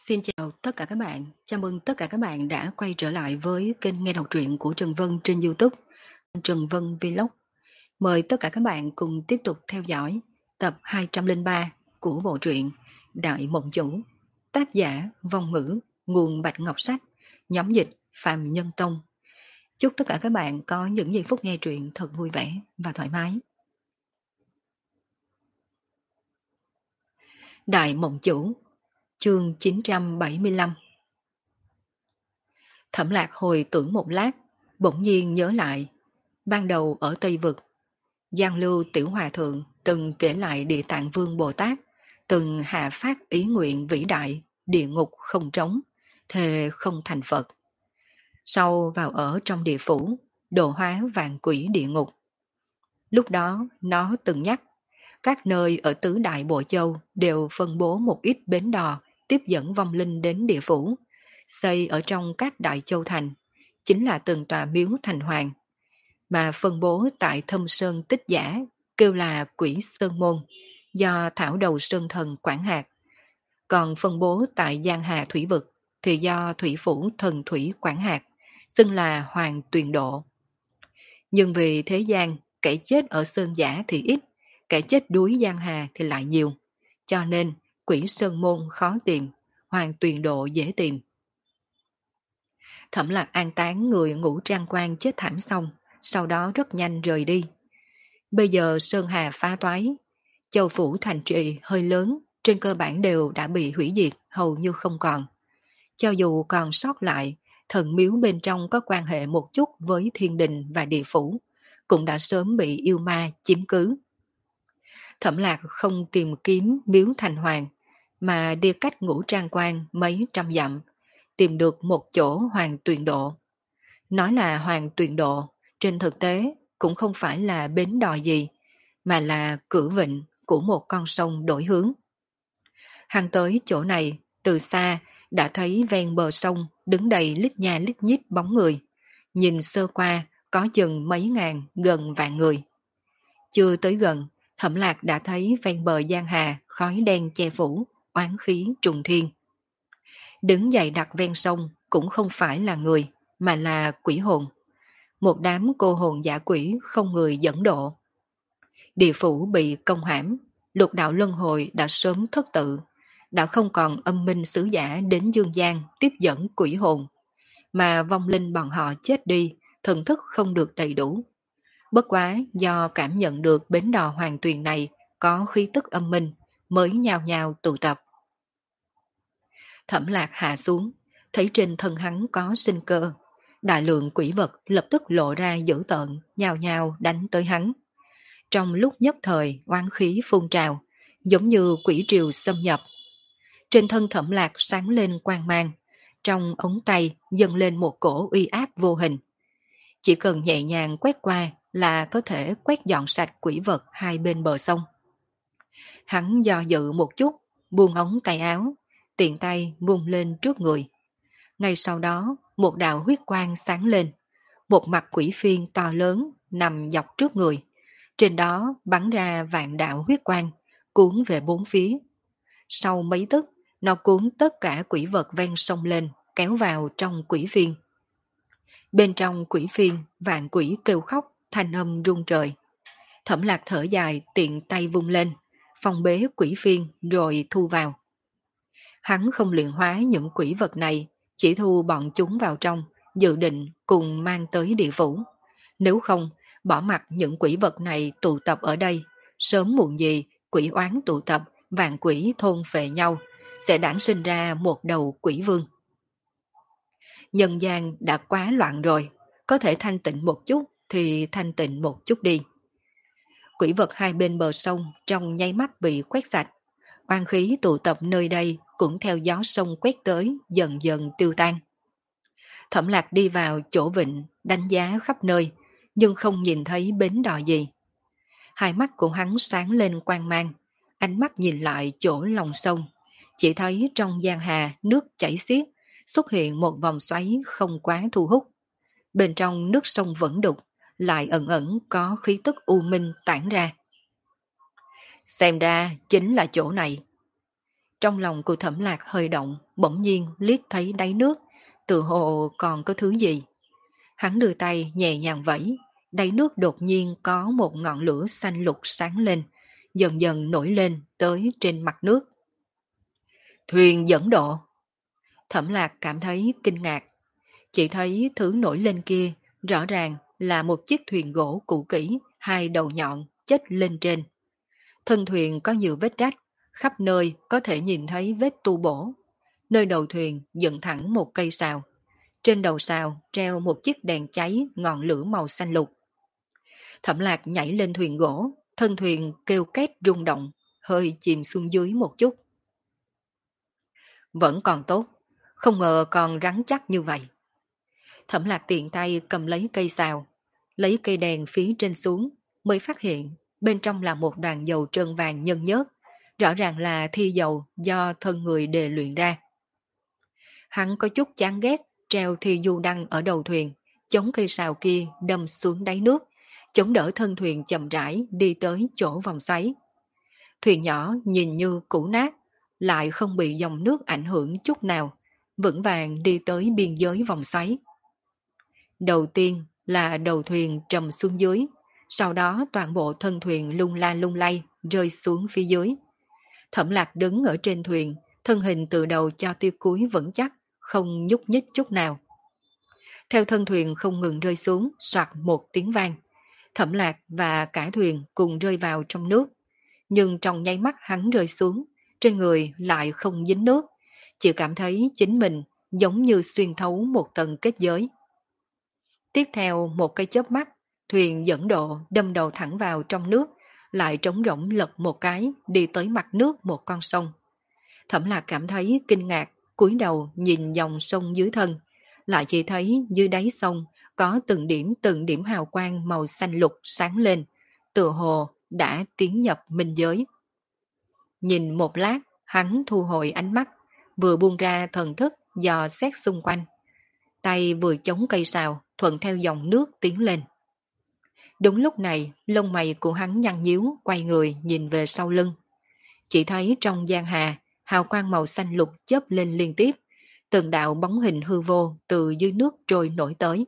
Xin chào tất cả các bạn, chào mừng tất cả các bạn đã quay trở lại với kênh nghe đọc truyện của Trần Vân trên YouTube, Trần Vân Vlog. Mời tất cả các bạn cùng tiếp tục theo dõi tập 203 của bộ truyện Đại Mộng Chủ, tác giả Vong Ngữ, nguồn Bạch Ngọc Sách, nhóm dịch Phạm Nhân Tông. Chúc tất cả các bạn có những giây phút nghe truyện thật vui vẻ và thoải mái. Đại Mộng Chủ, chương 975. Thẩm Lạc hồi tưởng một lát, bỗng nhiên nhớ lại. Ban đầu ở Tây Vực, Giang Lưu Tiểu Hòa Thượng từng kể lại Địa Tạng Vương Bồ Tát, từng hạ phát ý nguyện vĩ đại, địa ngục không trống, thề không thành Phật. Sau vào ở trong địa phủ, độ hóa vạn quỷ địa ngục. Lúc đó nó từng nhắc, các nơi ở tứ đại bộ châu đều phân bố một ít bến đò tiếp dẫn vong linh đến địa phủ, xây ở trong các đại châu thành, chính là từng tòa miếu thành hoàng, mà phân bố tại Thâm Sơn Tích Giả kêu là Quỷ Sơn Môn, do Thảo Đầu Sơn Thần quản hạt. Còn phân bố tại Giang Hà Thủy Vực thì do Thủy Phủ Thần Thủy quản hạt, xưng là Hoàng Tuyền Độ. Nhưng vì thế gian, kẻ chết ở Sơn Giả thì ít, kẻ chết đuối Giang Hà thì lại nhiều, cho nên Quỷ Sơn Môn khó tìm, Hoàng Tuyền Độ dễ tìm. Thẩm Lạc an táng người ngũ trang quan chết thảm xong, sau đó rất nhanh rời đi. Bây giờ Sơn Hà phá toái, châu phủ thành trì hơi lớn, trên cơ bản đều đã bị hủy diệt, hầu như không còn. Cho dù còn sót lại, thần miếu bên trong có quan hệ một chút với thiên đình và địa phủ, cũng đã sớm bị yêu ma chiếm cứ. Thẩm Lạc không tìm kiếm miếu thành hoàng, mà đi cách ngũ trang quan mấy trăm dặm, tìm được một chỗ Hoàng Tuyền Độ. Nói là Hoàng Tuyền Độ, trên thực tế cũng không phải là bến đò gì, mà là cửa vịnh của một con sông đổi hướng. Hắn tới chỗ này, từ xa đã thấy ven bờ sông đứng đầy lít nha lít nhít bóng người. Nhìn sơ qua có chừng mấy ngàn, gần vạn người. Chưa tới gần, Thẩm Lạc đã thấy ven bờ Giang Hà khói đen che phủ, oán khí trùng thiên. Đứng dậy đặt ven sông cũng không phải là người, mà là quỷ hồn. Một đám cô hồn giả quỷ không người dẫn độ. Địa phủ bị công hãm, lục đạo luân hồi đã sớm thất tự, đã không còn âm minh sứ giả đến dương gian tiếp dẫn quỷ hồn, mà vong linh bọn họ chết đi, thần thức không được đầy đủ. Bất quá do cảm nhận được bến đò Hoàng Tuyền này có khí tức âm minh, mới nhao nhao tụ tập. Thẩm Lạc hạ xuống, thấy trên thân hắn có sinh cơ. Đại lượng quỷ vật lập tức lộ ra dữ tợn, nhao nhao đánh tới hắn. Trong lúc nhất thời oán khí phun trào, giống như quỷ triều xâm nhập. Trên thân Thẩm Lạc sáng lên quang mang, trong ống tay dâng lên một cổ uy áp vô hình. Chỉ cần nhẹ nhàng quét qua là có thể quét dọn sạch quỷ vật hai bên bờ sông. Hắn do dự một chút, buông ống tay áo, tiện tay vung lên trước người. Ngay sau đó, một đạo huyết quang sáng lên, một mặt quỷ phiên to lớn nằm dọc trước người. Trên đó bắn ra vạn đạo huyết quang, cuốn về bốn phía. Sau mấy tức, nó cuốn tất cả quỷ vật ven sông lên, kéo vào trong quỷ phiên. Bên trong quỷ phiên, vạn quỷ kêu khóc, thanh âm rung trời. Thẩm Lạc thở dài, tiện tay vung lên, phong bế quỷ phiên rồi thu vào. Hắn không luyện hóa những quỷ vật này, chỉ thu bọn chúng vào trong, dự định cùng mang tới địa phủ. Nếu không, bỏ mặc những quỷ vật này tụ tập ở đây, sớm muộn gì quỷ oán tụ tập, vạn quỷ thôn phệ nhau, sẽ đản sinh ra một đầu quỷ vương. Nhân gian đã quá loạn rồi, có thể thanh tịnh một chút thì thanh tịnh một chút đi. Quỷ vật hai bên bờ sông trong nháy mắt bị quét sạch, oan khí tụ tập nơi đây cũng theo gió sông quét tới dần dần tiêu tan. Thẩm Lạc đi vào chỗ vịnh, đánh giá khắp nơi, nhưng không nhìn thấy bến đò gì. Hai mắt của hắn sáng lên quang mang, ánh mắt nhìn lại chỗ lòng sông, chỉ thấy trong giang hà nước chảy xiết, xuất hiện một vòng xoáy không quá thu hút. Bên trong nước sông vẫn đục, lại ẩn ẩn có khí tức u minh tản ra. Xem ra chính là chỗ này. Trong lòng của Thẩm Lạc hơi động, bỗng nhiên liếc thấy đáy nước, tự hồ còn có thứ gì. Hắn đưa tay nhẹ nhàng vẫy, đáy nước đột nhiên có một ngọn lửa xanh lục sáng lên, dần dần nổi lên tới trên mặt nước. Thuyền dẫn độ. Thẩm Lạc cảm thấy kinh ngạc, chỉ thấy thứ nổi lên kia rõ ràng là một chiếc thuyền gỗ cũ kỹ, hai đầu nhọn chết lên trên. Thân thuyền có nhiều vết rách, khắp nơi có thể nhìn thấy vết tu bổ. Nơi đầu thuyền dựng thẳng một cây sào. Trên đầu sào treo một chiếc đèn cháy ngọn lửa màu xanh lục. Thẩm Lạc nhảy lên thuyền gỗ, thân thuyền kêu két rung động, hơi chìm xuống dưới một chút. Vẫn còn tốt, không ngờ còn rắn chắc như vậy. Thẩm Lạc tiện tay cầm lấy cây sào, lấy cây đèn phía trên xuống, mới phát hiện bên trong là một đoàn dầu trơn vàng nhân nhớt, rõ ràng là thi dầu do thân người đề luyện ra. Hắn có chút chán ghét treo thi du đăng ở đầu thuyền, chống cây sào kia đâm xuống đáy nước, chống đỡ thân thuyền chậm rãi đi tới chỗ vòng xoáy. Thuyền nhỏ nhìn như cũ nát, lại không bị dòng nước ảnh hưởng chút nào, vững vàng đi tới biên giới vòng xoáy. Đầu tiên là đầu thuyền trầm xuống dưới, sau đó toàn bộ thân thuyền lung la lung lay rơi xuống phía dưới. Thẩm Lạc đứng ở trên thuyền, thân hình từ đầu cho tới cuối vững chắc, không nhúc nhích chút nào. Theo thân thuyền không ngừng rơi xuống, soạt một tiếng vang. Thẩm Lạc và cả thuyền cùng rơi vào trong nước. Nhưng trong nháy mắt hắn rơi xuống, trên người lại không dính nước, chỉ cảm thấy chính mình giống như xuyên thấu một tầng kết giới. Tiếp theo một cái chớp mắt, thuyền dẫn độ đâm đầu thẳng vào trong nước, lại trống rỗng lật một cái đi tới mặt nước một con sông. Thẩm Lạc cảm thấy kinh ngạc, cúi đầu nhìn dòng sông dưới thân, lại chỉ thấy dưới đáy sông có từng điểm hào quang màu xanh lục sáng lên, tựa hồ đã tiến nhập minh giới. Nhìn một lát, hắn thu hồi ánh mắt, vừa buông ra thần thức dò xét xung quanh. Tay vừa chống cây sào, thuận theo dòng nước tiến lên. Đúng lúc này, lông mày của hắn nhăn nhíu, quay người nhìn về sau lưng. Chỉ thấy trong giang hà, hào quang màu xanh lục chớp lên liên tiếp, từng đạo bóng hình hư vô từ dưới nước trôi nổi tới.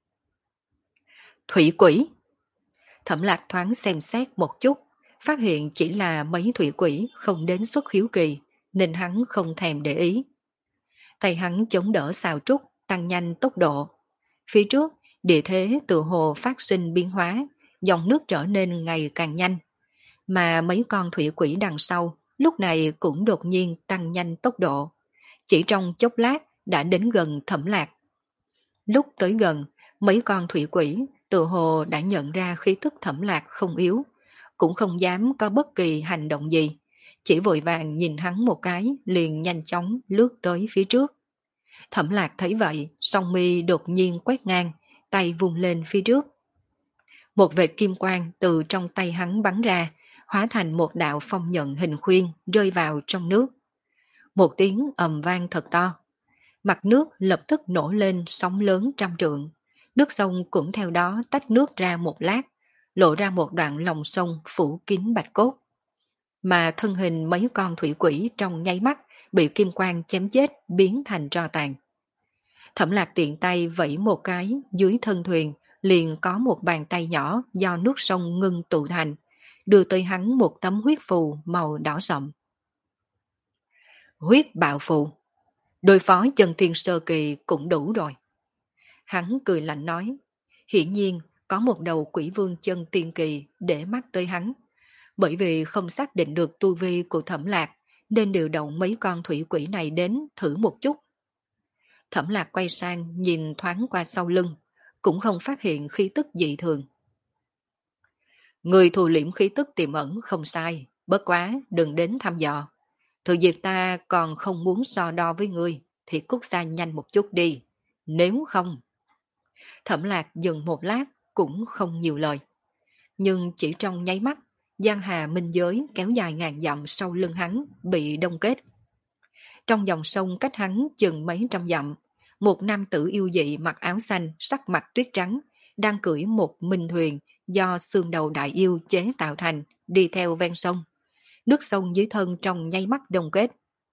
Thủy quỷ! Thẩm Lạc thoáng xem xét một chút, phát hiện chỉ là mấy thủy quỷ không đến xuất hiếu kỳ, nên hắn không thèm để ý. Tay hắn chống đỡ xào trúc, tăng nhanh tốc độ. Phía trước, địa thế tự hồ phát sinh biến hóa, dòng nước trở nên ngày càng nhanh. Mà mấy con thủy quỷ đằng sau, lúc này cũng đột nhiên tăng nhanh tốc độ. Chỉ trong chốc lát đã đến gần Thẩm Lạc. Lúc tới gần, mấy con thủy quỷ tự hồ đã nhận ra khí tức Thẩm Lạc không yếu, cũng không dám có bất kỳ hành động gì, chỉ vội vàng nhìn hắn một cái liền nhanh chóng lướt tới phía trước. Thẩm Lạc thấy vậy, song mi đột nhiên quét ngang, tay vung lên phía trước. Một vệt kim quang từ trong tay hắn bắn ra, hóa thành một đạo phong nhận hình khuyên rơi vào trong nước. Một tiếng ầm vang thật to. Mặt nước lập tức nổ lên sóng lớn trăm trượng. Nước sông cũng theo đó tách nước ra một lát, lộ ra một đoạn lòng sông phủ kín bạch cốt. Mà thân hình mấy con thủy quỷ trong nháy mắt bị kim quang chém chết biến thành tro tàn. Thẩm Lạc tiện tay vẫy một cái, dưới thân thuyền liền có một bàn tay nhỏ do nước sông ngưng tụ thành, đưa tới hắn một tấm huyết phù màu đỏ sậm. Huyết bạo phù, đối phó chân thiên sơ kỳ cũng đủ rồi. Hắn cười lạnh nói, hiển nhiên có một đầu quỷ vương chân tiên kỳ để mắt tới hắn. Bởi vì không xác định được tu vi của Thẩm Lạc, nên điều động mấy con thủy quỷ này đến thử một chút. Thẩm Lạc quay sang nhìn thoáng qua sau lưng, cũng không phát hiện khí tức dị thường. Người thu liễm khí tức tiềm ẩn không sai, bất quá đừng đến thăm dò. Thừa dịp ta còn không muốn so đo với ngươi, thì cút xa nhanh một chút đi, nếu không. Thẩm Lạc dừng một lát, cũng không nhiều lời. Nhưng chỉ trong nháy mắt, giang hà minh giới kéo dài ngàn dặm sau lưng hắn bị đông kết. Trong dòng sông cách hắn chừng mấy trăm dặm, một nam tử yêu dị mặc áo xanh sắc mặt tuyết trắng, đang cưỡi một minh thuyền do xương đầu đại yêu chế tạo thành, đi theo ven sông. Nước sông dưới thân trong nháy mắt đông kết.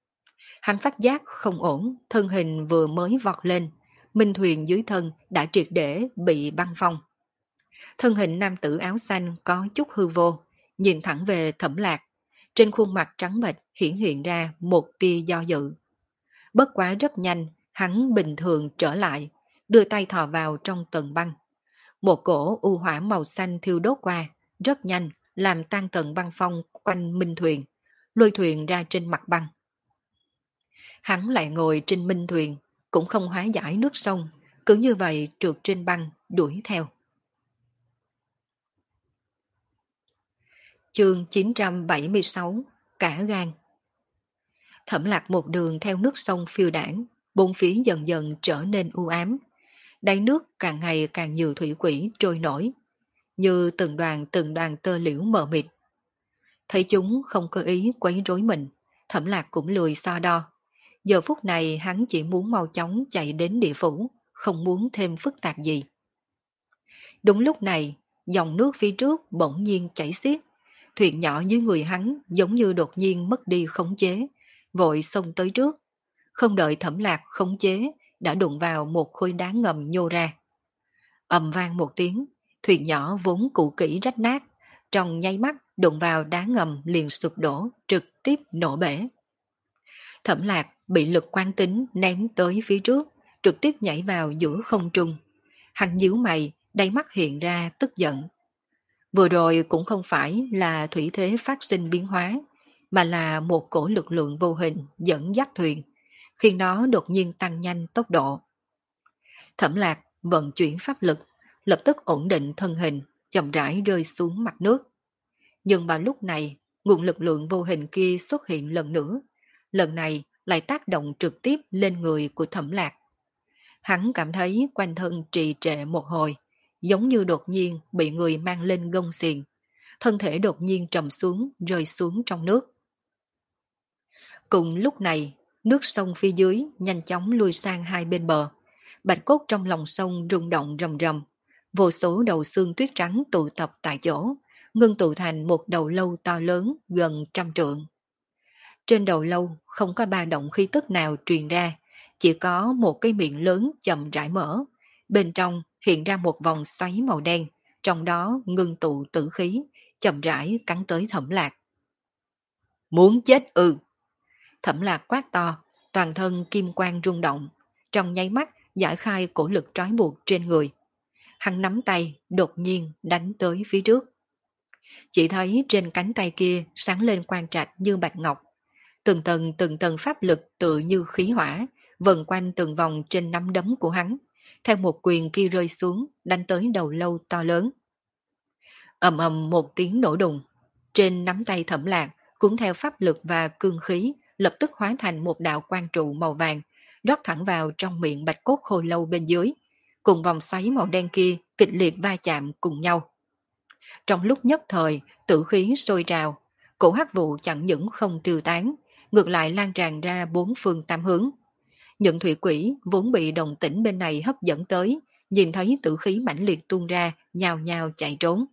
Hắn phát giác không ổn, thân hình vừa mới vọt lên, minh thuyền dưới thân đã triệt để bị băng phong. Thân hình nam tử áo xanh có chút hư vô, nhìn thẳng về Thẩm Lạc. Trên khuôn mặt trắng bệch hiển hiện ra một tia do dự. Bất quá rất nhanh, hắn bình thường trở lại, đưa tay thò vào trong tầng băng. Một cổ u hỏa màu xanh thiêu đốt qua, rất nhanh làm tan tầng băng phong quanh minh thuyền, lôi thuyền ra trên mặt băng. Hắn lại ngồi trên minh thuyền, cũng không hóa giải nước sông, cứ như vậy trượt trên băng, đuổi theo. Chương 976, cả gan. Thẩm Lạc một đường theo nước sông phiêu đảng, bốn phía dần dần trở nên u ám. Đáy nước càng ngày càng nhiều thủy quỷ trôi nổi, như từng đoàn tơ liễu mờ mịt. Thấy chúng không có ý quấy rối mình, Thẩm Lạc cũng lười so đo. Giờ phút này hắn chỉ muốn mau chóng chạy đến địa phủ, không muốn thêm phức tạp gì. Đúng lúc này, dòng nước phía trước bỗng nhiên chảy xiết, thuyền nhỏ dưới người hắn giống như đột nhiên mất đi khống chế, vội xông tới trước. Không đợi Thẩm Lạc khống chế, đã đụng vào một khối đá ngầm nhô ra. Ầm vang một tiếng, thuyền nhỏ vốn cũ kỹ rách nát, trong nháy mắt đụng vào đá ngầm liền sụp đổ, trực tiếp nổ bể. Thẩm Lạc bị lực quán tính ném tới phía trước, trực tiếp nhảy vào giữa không trung. Hắn nhíu mày, đáy mắt hiện ra tức giận. Vừa rồi cũng không phải là thủy thế phát sinh biến hóa, mà là một cổ lực lượng vô hình dẫn dắt thuyền, khiến nó đột nhiên tăng nhanh tốc độ. Thẩm Lạc vận chuyển pháp lực, lập tức ổn định thân hình, chậm rãi rơi xuống mặt nước. Nhưng vào lúc này, nguồn lực lượng vô hình kia xuất hiện lần nữa, lần này lại tác động trực tiếp lên người của Thẩm Lạc. Hắn cảm thấy quanh thân trì trệ một hồi, giống như đột nhiên bị người mang lên gông xiềng, thân thể đột nhiên trầm xuống, rơi xuống trong nước. Cùng lúc này, nước sông phía dưới nhanh chóng lui sang hai bên bờ. Bạch cốt trong lòng sông rung động rầm rầm, vô số đầu xương tuyết trắng tụ tập tại chỗ, ngưng tụ thành một đầu lâu to lớn gần 100 trượng. Trên đầu lâu không có ba động khí tức nào truyền ra, chỉ có một cái miệng lớn chậm rãi mở, bên trong hiện ra một vòng xoáy màu đen, trong đó ngưng tụ tử khí, chậm rãi cắn tới Thẩm Lạc. Muốn chết ư? Thẩm Lạc quát to, toàn thân kim quang rung động, trong nháy mắt giải khai cổ lực trói buộc trên người. Hắn nắm tay, đột nhiên đánh tới phía trước. Chỉ thấy trên cánh tay kia sáng lên quang trạch như bạch ngọc. Từng tầng pháp lực tự như khí hỏa, vần quanh từng vòng trên nắm đấm của hắn. Theo một quyền kia rơi xuống, đánh tới đầu lâu to lớn. Ầm ầm một tiếng nổ đùng. Trên nắm tay Thẩm Lạc, cũng theo pháp lực và cương khí, lập tức hóa thành một đạo quang trụ màu vàng, rót thẳng vào trong miệng bạch cốt khô lâu bên dưới, cùng vòng xoáy màu đen kia kịch liệt va chạm cùng nhau. Trong lúc nhất thời, tử khí sôi trào, cổ hắc vụ chẳng những không tiêu tán, ngược lại lan tràn ra bốn phương tám hướng. Những thủy quỷ vốn bị đồng tĩnh bên này hấp dẫn tới, nhìn thấy tử khí mãnh liệt tuôn ra, nhào nhào chạy trốn.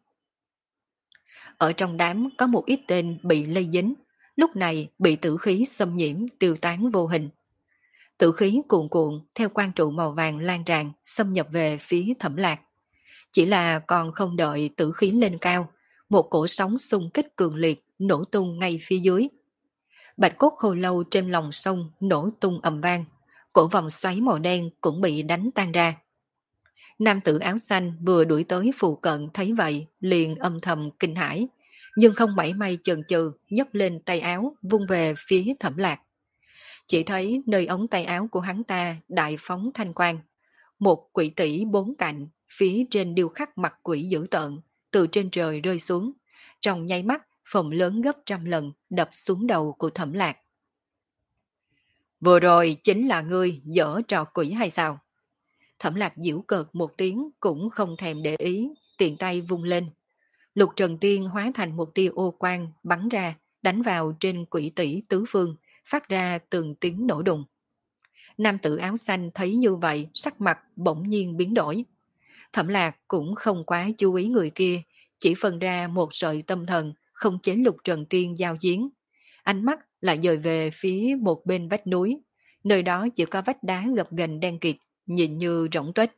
Ở trong đám có một ít tên bị lây dính, lúc này bị tử khí xâm nhiễm tiêu tán vô hình. Tử khí cuồn cuộn theo quang trụ màu vàng lan tràn xâm nhập về phía Thẩm Lạc. Chỉ là còn không đợi tử khí lên cao, một cổ sóng xung kích cường liệt nổ tung ngay phía dưới. Bạch cốt khô lâu trên lòng sông nổ tung ầm vang, cổ vòng xoáy màu đen cũng bị đánh tan ra. Nam tử áo xanh vừa đuổi tới phụ cận thấy vậy liền âm thầm kinh hãi, nhưng không mảy may chần chừ nhấc lên tay áo vung về phía Thẩm Lạc. Chỉ thấy nơi ống tay áo của hắn ta đại phóng thanh quang, một quỷ tỷ bốn cạnh, phía trên điêu khắc mặt quỷ dữ tợn, từ trên trời rơi xuống, trong nháy mắt phồng lớn gấp 100 lần đập xuống đầu của Thẩm Lạc. Vừa rồi chính là ngươi dở trò quỷ hay sao? Thẩm Lạc giễu cợt một tiếng cũng không thèm để ý, tiện tay vung lên. Lục Trần Tiên hóa thành một tia ô quang bắn ra, đánh vào trên quỷ tỷ tứ phương, phát ra từng tiếng nổ đùng. Nam tử áo xanh thấy như vậy, sắc mặt bỗng nhiên biến đổi. Thẩm Lạc cũng không quá chú ý người kia, chỉ phân ra một sợi tâm thần, không chế Lục Trần Tiên giao chiến. Ánh mắt lại dời về phía một bên vách núi. Nơi đó chỉ có vách đá gập ghềnh đen kịt, nhìn như rỗng tuếch.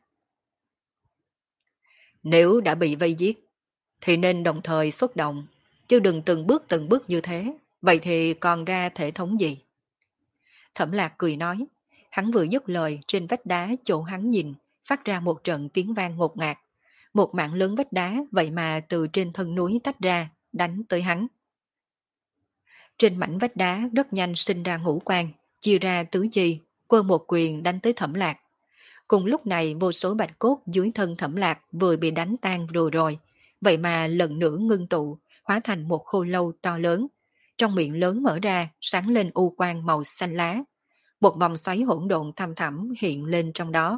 Nếu đã bị vây giết, thì nên đồng thời xuất động, chứ đừng từng bước như thế. Vậy thì còn ra thể thống gì? Thẩm Lạc cười nói, hắn vừa dứt lời trên vách đá chỗ hắn nhìn, phát ra một trận tiếng vang ngột ngạt. Một mảng lớn vách đá vậy mà từ trên thân núi tách ra, đánh tới hắn. Trên mảnh vách đá rất nhanh sinh ra ngũ quan, chia ra tứ chi, quơ một quyền đánh tới Thẩm Lạc. Cùng lúc này vô số bạch cốt dưới thân Thẩm Lạc vừa bị đánh tan rồi, vậy mà lần nữa ngưng tụ, hóa thành một khô lâu to lớn. Trong miệng lớn mở ra, sáng lên u quang màu xanh lá. Một vòng xoáy hỗn độn thăm thẳm hiện lên trong đó.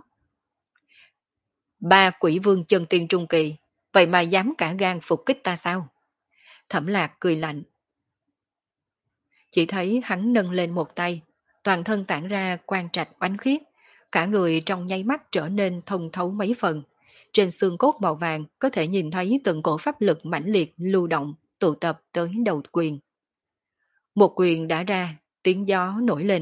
Ba quỷ vương chân tiên trung kỳ, vậy mà dám cả gan phục kích ta sao? Thẩm Lạc cười lạnh. Chỉ thấy hắn nâng lên một tay, toàn thân tản ra quang trạch oánh khiết, cả người trong nháy mắt trở nên thông thấu mấy phần. Trên xương cốt màu vàng có thể nhìn thấy từng cổ pháp lực mãnh liệt lưu động, tụ tập tới đầu quyền. Một quyền đã ra, tiếng gió nổi lên.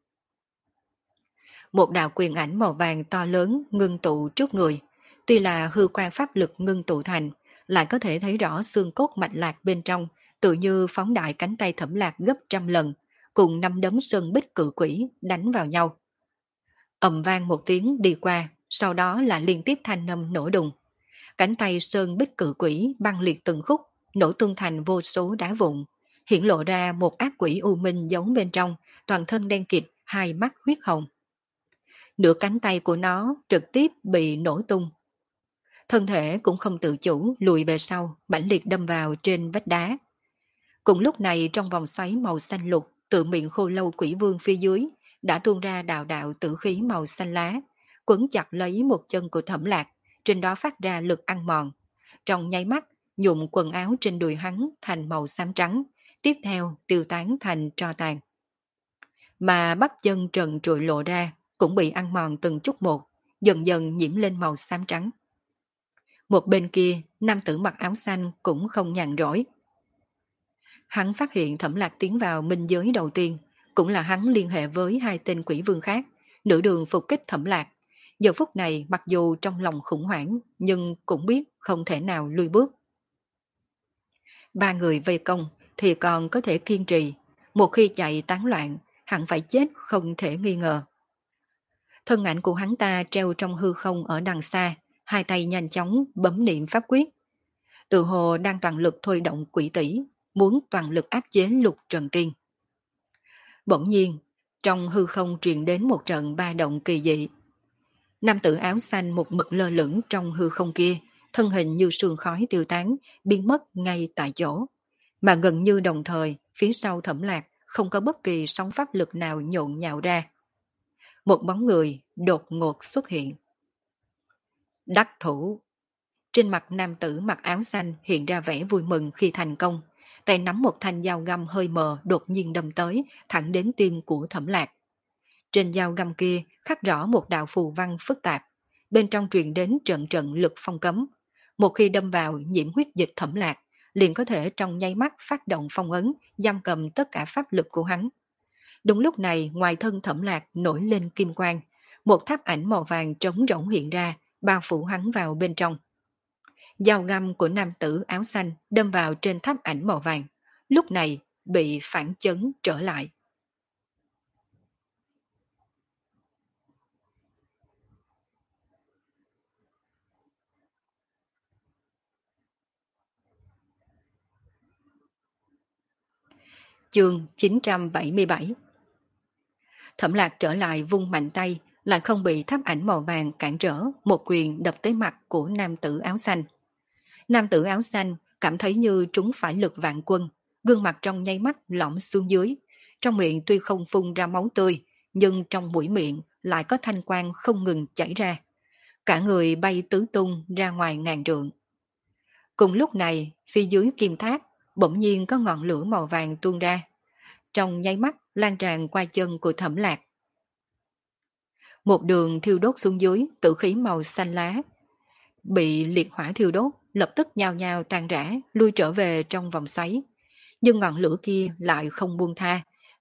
Một đạo quyền ảnh màu vàng to lớn ngưng tụ trước người, tuy là hư quan pháp lực ngưng tụ thành, lại có thể thấy rõ xương cốt mạch lạc bên trong, tự như phóng đại cánh tay Thẩm Lạc gấp trăm lần, cùng năm đấm sơn bích cự quỷ đánh vào nhau. Ầm vang một tiếng đi qua, sau đó là liên tiếp thanh âm nổ đùng. Cánh tay sơn bích cự quỷ băng liệt từng khúc, nổ tung thành vô số đá vụn, hiện lộ ra một ác quỷ u minh giấu bên trong, toàn thân đen kịt, hai mắt huyết hồng. Nửa cánh tay của nó trực tiếp bị nổ tung. Thân thể cũng không tự chủ lùi về sau, mãnh liệt đâm vào trên vách đá. Cùng lúc này trong vòng xoáy màu xanh lục, tự miệng khô lâu quỷ vương phía dưới đã tuôn ra đạo đạo tử khí màu xanh lá, quấn chặt lấy một chân của Thẩm Lạc, trên đó phát ra lực ăn mòn. Trong nháy mắt, nhuộm quần áo trên đùi hắn thành màu xám trắng, tiếp theo tiêu tán thành tro tàn. Mà bắp chân trần trụi lộ ra, cũng bị ăn mòn từng chút một, dần dần nhiễm lên màu xám trắng. Một bên kia, nam tử mặc áo xanh cũng không nhàn rỗi. Hắn phát hiện Thẩm Lạc tiến vào minh giới đầu tiên, cũng là hắn liên hệ với hai tên quỷ vương khác, nửa đường phục kích Thẩm Lạc. Giờ phút này mặc dù trong lòng khủng hoảng, nhưng cũng biết không thể nào lui bước. Ba người vây công thì còn có thể kiên trì, một khi chạy tán loạn, hẳn phải chết không thể nghi ngờ. Thân ảnh của hắn ta treo trong hư không ở đằng xa, hai tay nhanh chóng bấm niệm pháp quyết. Tự hồ đang toàn lực thôi động quỷ tỷ, muốn toàn lực áp chế Lục Trần Tiên. Bỗng nhiên, trong hư không truyền đến một trận ba động kỳ dị. Nam tử áo xanh một mực lơ lửng trong hư không kia, thân hình như sương khói tiêu tán, biến mất ngay tại chỗ. Mà gần như đồng thời, phía sau Thẩm Lạc không có bất kỳ sóng pháp lực nào nhộn nhạo ra. Một bóng người đột ngột xuất hiện. Đắc thủ. Trên mặt nam tử mặc áo xanh hiện ra vẻ vui mừng khi thành công, tay nắm một thanh dao găm hơi mờ đột nhiên đâm tới, thẳng đến tim của Thẩm Lạc. Trên dao găm kia khắc rõ một đạo phù văn phức tạp, bên trong truyền đến trận trận lực phong cấm. Một khi đâm vào nhiễm huyết dịch Thẩm Lạc, liền có thể trong nháy mắt phát động phong ấn, giam cầm tất cả pháp lực của hắn. Đúng lúc này, ngoài thân Thẩm Lạc nổi lên kim quang, một tháp ảnh màu vàng trống rỗng hiện ra, bao phủ hắn vào bên trong. Dao găm của nam tử áo xanh đâm vào trên tháp ảnh màu vàng, lúc này bị phản chấn trở lại. Chương 977. Thẩm Lạc trở lại vung mạnh tay, lại không bị tháp ảnh màu vàng cản trở, một quyền đập tới mặt của nam tử áo xanh. Nam tử áo xanh cảm thấy như trúng phải lực vạn quân, gương mặt trong nháy mắt lõm xuống dưới, trong miệng tuy không phun ra máu tươi, nhưng trong mũi miệng lại có thanh quang không ngừng chảy ra. Cả người bay tứ tung ra ngoài ngàn trượng. Cùng lúc này, phía dưới kim tháp, bỗng nhiên có ngọn lửa màu vàng tuôn ra. Trong nháy mắt lan tràn qua chân của Thẩm Lạc. Một đường thiêu đốt xuống dưới, tử khí màu xanh lá. Bị liệt hỏa thiêu đốt, lập tức nhao nhao tan rã, lui trở về trong vòng xoáy. Nhưng ngọn lửa kia lại không buông tha,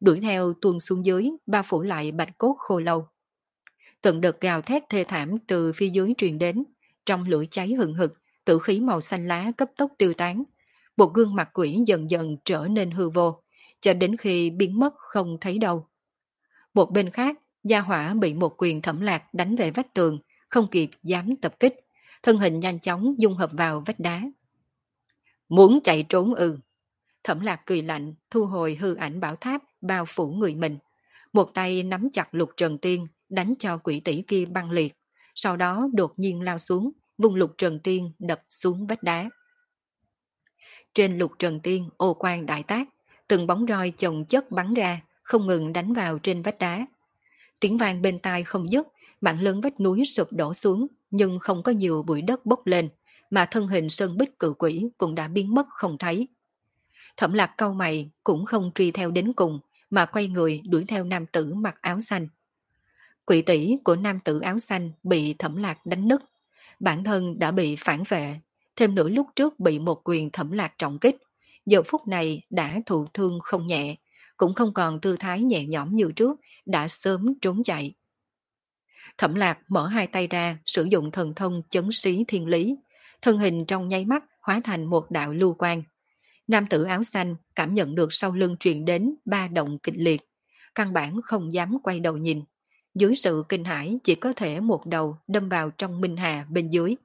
đuổi theo tuôn xuống dưới, bao phủ lại bạch cốt khô lâu. Từng đợt gào thét thê thảm từ phía dưới truyền đến, trong lửa cháy hừng hực, tử khí màu xanh lá cấp tốc tiêu tán. Một gương mặt quỷ dần dần trở nên hư vô, cho đến khi biến mất không thấy đâu. Một bên khác, gia hỏa bị một quyền thẩm lạc đánh về vách tường, không kịp dám tập kích, thân hình nhanh chóng dung hợp vào vách đá. Muốn chạy trốn ư? Thẩm lạc cười lạnh, thu hồi hư ảnh bảo tháp bao phủ người mình. Một tay nắm chặt Lục Trần Tiên, đánh cho quỷ tỷ kia băng liệt. Sau đó đột nhiên lao xuống, vùng Lục Trần Tiên đập xuống vách đá. Trên Lục Trần Tiên ô quang đại tác, từng bóng roi chồng chất bắn ra, không ngừng đánh vào trên vách đá. Tiếng vang bên tai không dứt, mảng lớn vách núi sụp đổ xuống, nhưng không có nhiều bụi đất bốc lên, mà thân hình sơn bích cự quỷ cũng đã biến mất không thấy. Thẩm Lạc cau mày cũng không truy theo đến cùng, mà quay người đuổi theo nam tử mặc áo xanh. Quỷ tỷ của nam tử áo xanh bị Thẩm Lạc đánh nứt, bản thân đã bị phản vệ, thêm nữa lúc trước bị một quyền Thẩm Lạc trọng kích, giờ phút này đã thụ thương không nhẹ, cũng không còn tư thái nhẹ nhõm như trước, đã sớm trốn chạy. Thẩm Lạc mở hai tay ra, sử dụng thần thông chấn xí thiên lý, thân hình trong nháy mắt hóa thành một đạo lưu quang. Nam tử áo xanh cảm nhận được sau lưng truyền đến ba động kịch liệt, căn bản không dám quay đầu nhìn. Dưới sự kinh hãi chỉ có thể một đầu đâm vào trong minh hà bên dưới.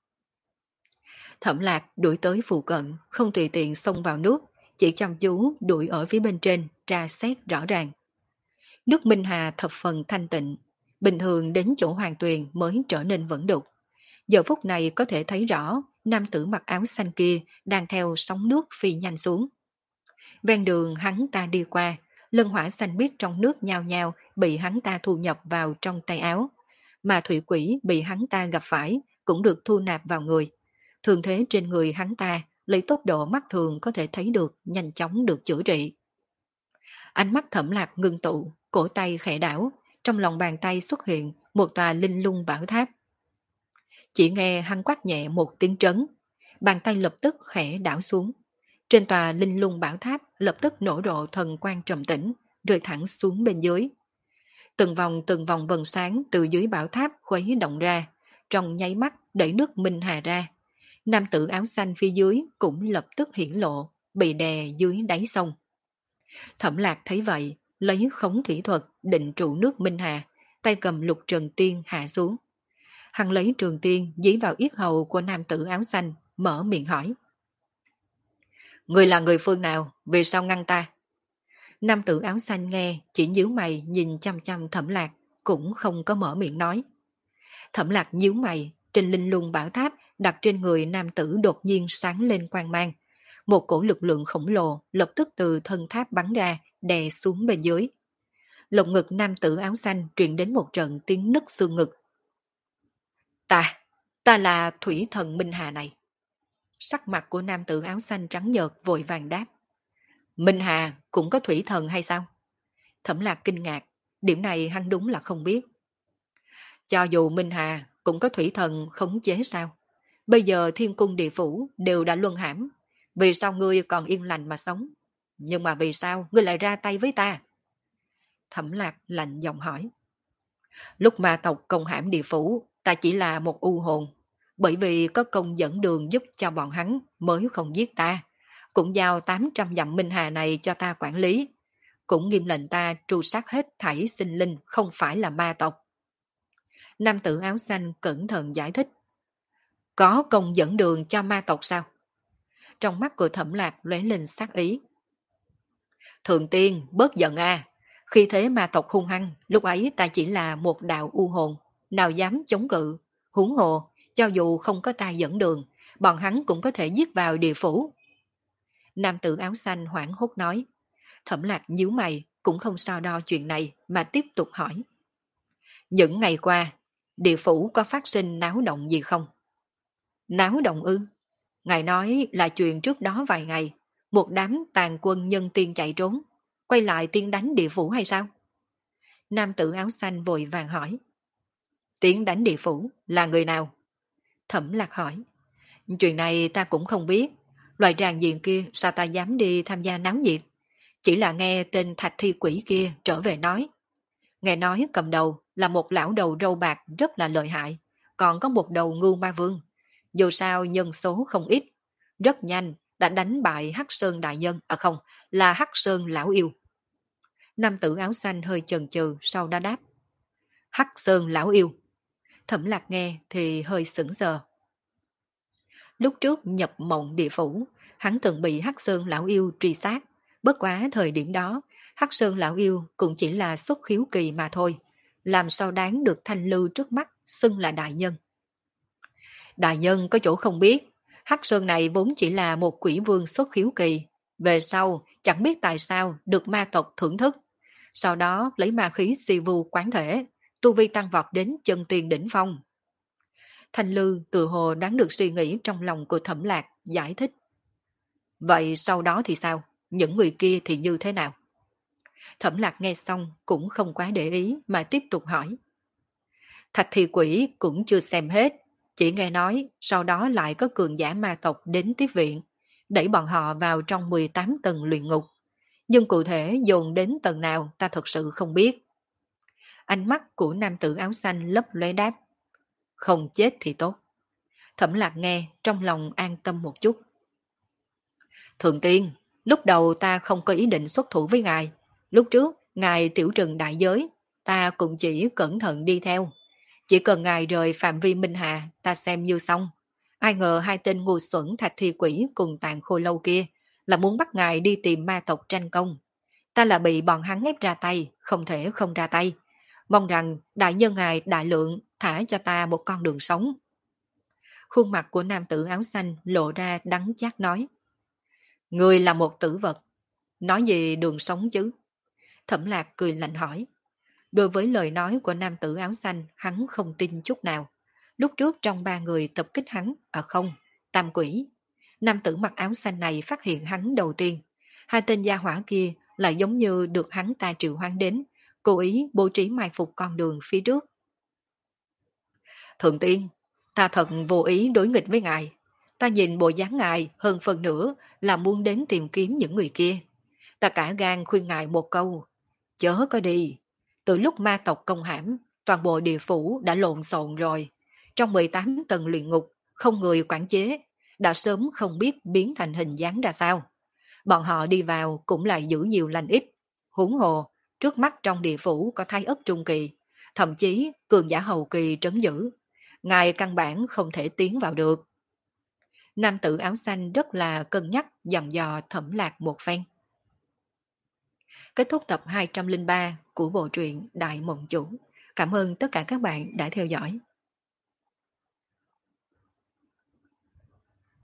Thẩm Lạc đuổi tới phụ cận, không tùy tiện xông vào nước, chỉ chăm chú đuổi ở phía bên trên, tra xét rõ ràng. Nước minh hà thập phần thanh tịnh, bình thường đến chỗ hoàng tuyền mới trở nên vẫn đục. Giờ phút này có thể thấy rõ, nam tử mặc áo xanh kia đang theo sóng nước phi nhanh xuống. Ven đường hắn ta đi qua, lân hỏa xanh biếc trong nước nhao nhao bị hắn ta thu nhập vào trong tay áo, mà thủy quỷ bị hắn ta gặp phải cũng được thu nạp vào người. Thường thế trên người hắn ta lấy tốc độ mắt thường có thể thấy được nhanh chóng được chữa trị. Ánh mắt Thẩm Lạc ngưng tụ, cổ tay khẽ đảo, trong lòng bàn tay xuất hiện một tòa linh lung bảo tháp. Chỉ nghe hắn quát nhẹ một tiếng trấn, bàn tay lập tức khẽ đảo xuống. Trên tòa linh lung bảo tháp lập tức nổ rộ thần quang trầm tĩnh, rơi thẳng xuống bên dưới. Từng vòng vần sáng từ dưới bảo tháp khuấy động ra, trong nháy mắt đẩy nước minh hà ra. Nam tử áo xanh phía dưới cũng lập tức hiển lộ, bị đè dưới đáy sông. Thẩm Lạc thấy vậy, lấy khống thủy thuật định trụ nước minh hà, tay cầm Lục Trần Tiên hạ xuống. Hắn lấy trường tiên dí vào yết hầu của nam tử áo xanh, mở miệng hỏi. Người là người phương nào, vì sao ngăn ta? Nam tử áo xanh nghe, chỉ nhíu mày nhìn chăm chăm Thẩm Lạc, cũng không có mở miệng nói. Thẩm Lạc nhíu mày, trên linh lung bảo tháp đặt trên người nam tử đột nhiên sáng lên quang mang. Một cổ lực lượng khổng lồ lập tức từ thân tháp bắn ra, đè xuống bên dưới. Lồng ngực nam tử áo xanh truyền đến một trận tiếng nứt xương ngực. Ta là thủy thần Minh Hà này. Sắc mặt của nam tử áo xanh trắng nhợt vội vàng đáp. Minh Hà cũng có thủy thần hay sao? Thẩm Lạc kinh ngạc, điểm này hắn đúng là không biết. Cho dù Minh Hà cũng có thủy thần khống chế sao? Bây giờ thiên cung địa phủ đều đã luân hãm, vì sao ngươi còn yên lành mà sống? Nhưng mà vì sao ngươi lại ra tay với ta? Thẩm Lạc lạnh giọng hỏi. Lúc ma tộc công hãm địa phủ, ta chỉ là một u hồn, bởi vì có công dẫn đường giúp cho bọn hắn mới không giết ta, cũng giao 800 dặm Minh Hà này cho ta quản lý, cũng nghiêm lệnh ta tru sát hết thảy sinh linh không phải là ma tộc. Nam tử áo xanh cẩn thận giải thích. Có công dẫn đường cho ma tộc sao? Trong mắt của Thẩm Lạc lóe lên sát ý. Thượng tiên, bớt giận a. Khi thế ma tộc hung hăng, lúc ấy ta chỉ là một đạo u hồn, nào dám chống cự. Huống hồ, cho dù không có ta dẫn đường, bọn hắn cũng có thể giết vào địa phủ. Nam tử áo xanh hoảng hốt nói. Thẩm Lạc nhíu mày, cũng không so đo chuyện này mà tiếp tục hỏi. Những ngày qua, địa phủ có phát sinh náo động gì không? Náo động ư? Ngài nói là chuyện trước đó vài ngày, một đám tàn quân nhân tiên chạy trốn, quay lại tiên đánh địa phủ hay sao? Nam tử áo xanh vội vàng hỏi. Tiên đánh địa phủ là người nào? Thẩm Lạc hỏi. Chuyện này ta cũng không biết, loại tràng diện kia sao ta dám đi tham gia náo nhiệt? Chỉ là nghe tên thạch thi quỷ kia trở về nói. Nghe nói cầm đầu là một lão đầu râu bạc rất là lợi hại, còn có một đầu ngưu ma vương. Dù sao nhân số không ít, rất nhanh đã đánh bại Hắc Sơn đại nhân, à không, là Hắc Sơn lão yêu. Nam tử áo xanh hơi chần chừ sau đó đáp. Hắc Sơn lão yêu. Thẩm Lạc nghe thì hơi sững sờ. Lúc trước nhập mộng địa phủ, hắn từng bị Hắc Sơn lão yêu truy sát. Bất quá thời điểm đó, Hắc Sơn lão yêu cũng chỉ là xuất khiếu kỳ mà thôi. Làm sao đáng được thanh lưu trước mắt xưng là đại nhân. Đại nhân có chỗ không biết, Hắc Sơn này vốn chỉ là một quỷ vương xuất khiếu kỳ. Về sau, chẳng biết tại sao được ma tộc thưởng thức. Sau đó lấy ma khí si vu quán thể, tu vi tăng vọt đến chân tiền đỉnh phong. Thanh Lư tự hồ đoán được suy nghĩ trong lòng của Thẩm Lạc, giải thích. Vậy sau đó thì sao? Những người kia thì như thế nào? Thẩm Lạc nghe xong cũng không quá để ý mà tiếp tục hỏi. Thạch thi quỷ cũng chưa xem hết, chỉ nghe nói sau đó lại có cường giả ma tộc đến tiếp viện, đẩy bọn họ vào trong 18 tầng luyện ngục. Nhưng cụ thể dồn đến tầng nào ta thật sự không biết. Ánh mắt của nam tử áo xanh lấp lóe đáp. Không chết thì tốt. Thẩm Lạc nghe trong lòng an tâm một chút. Thượng tiên, lúc đầu ta không có ý định xuất thủ với ngài. Lúc trước, ngài tiểu trừng đại giới, ta cũng chỉ cẩn thận đi theo. Chỉ cần ngài rời phạm vi Minh Hà, ta xem như xong. Ai ngờ hai tên ngu xuẩn thạch thi quỷ cùng tàn khôi lâu kia là muốn bắt ngài đi tìm ma tộc tranh công. Ta là bị bọn hắn ép ra tay, không thể không ra tay. Mong rằng đại nhân ngài đại lượng thả cho ta một con đường sống. Khuôn mặt của nam tử áo xanh lộ ra đắng chát nói. Người là một tử vật. Nói gì đường sống chứ? Thẩm Lạc cười lạnh hỏi. Đối với lời nói của nam tử áo xanh, hắn không tin chút nào. Lúc trước trong ba người tập kích hắn, à không, tam quỷ. Nam tử mặc áo xanh này phát hiện hắn đầu tiên. Hai tên gia hỏa kia lại giống như được hắn ta triệu hoán đến, cố ý bố trí mai phục con đường phía trước. Thượng tiên, ta thật vô ý đối nghịch với ngài. Ta nhìn bộ dáng ngài hơn phần nữa là muốn đến tìm kiếm những người kia. Ta cả gan khuyên ngài một câu. Chớ có đi. Từ lúc ma tộc công hãm, toàn bộ địa phủ đã lộn xộn rồi. Trong 18 tầng luyện ngục, không người quản chế, đã sớm không biết biến thành hình dáng ra sao. Bọn họ đi vào cũng lại giữ nhiều lành ít. Huống hồ, trước mắt trong địa phủ có thái ất trung kỳ, thậm chí cường giả hậu kỳ trấn giữ. Ngài căn bản không thể tiến vào được. Nam tử áo xanh rất là cân nhắc dặn dò Thẩm Lạc một phen. Kết thúc tập 203 của bộ truyện Đại Mộng Chủ. Cảm ơn tất cả các bạn đã theo dõi.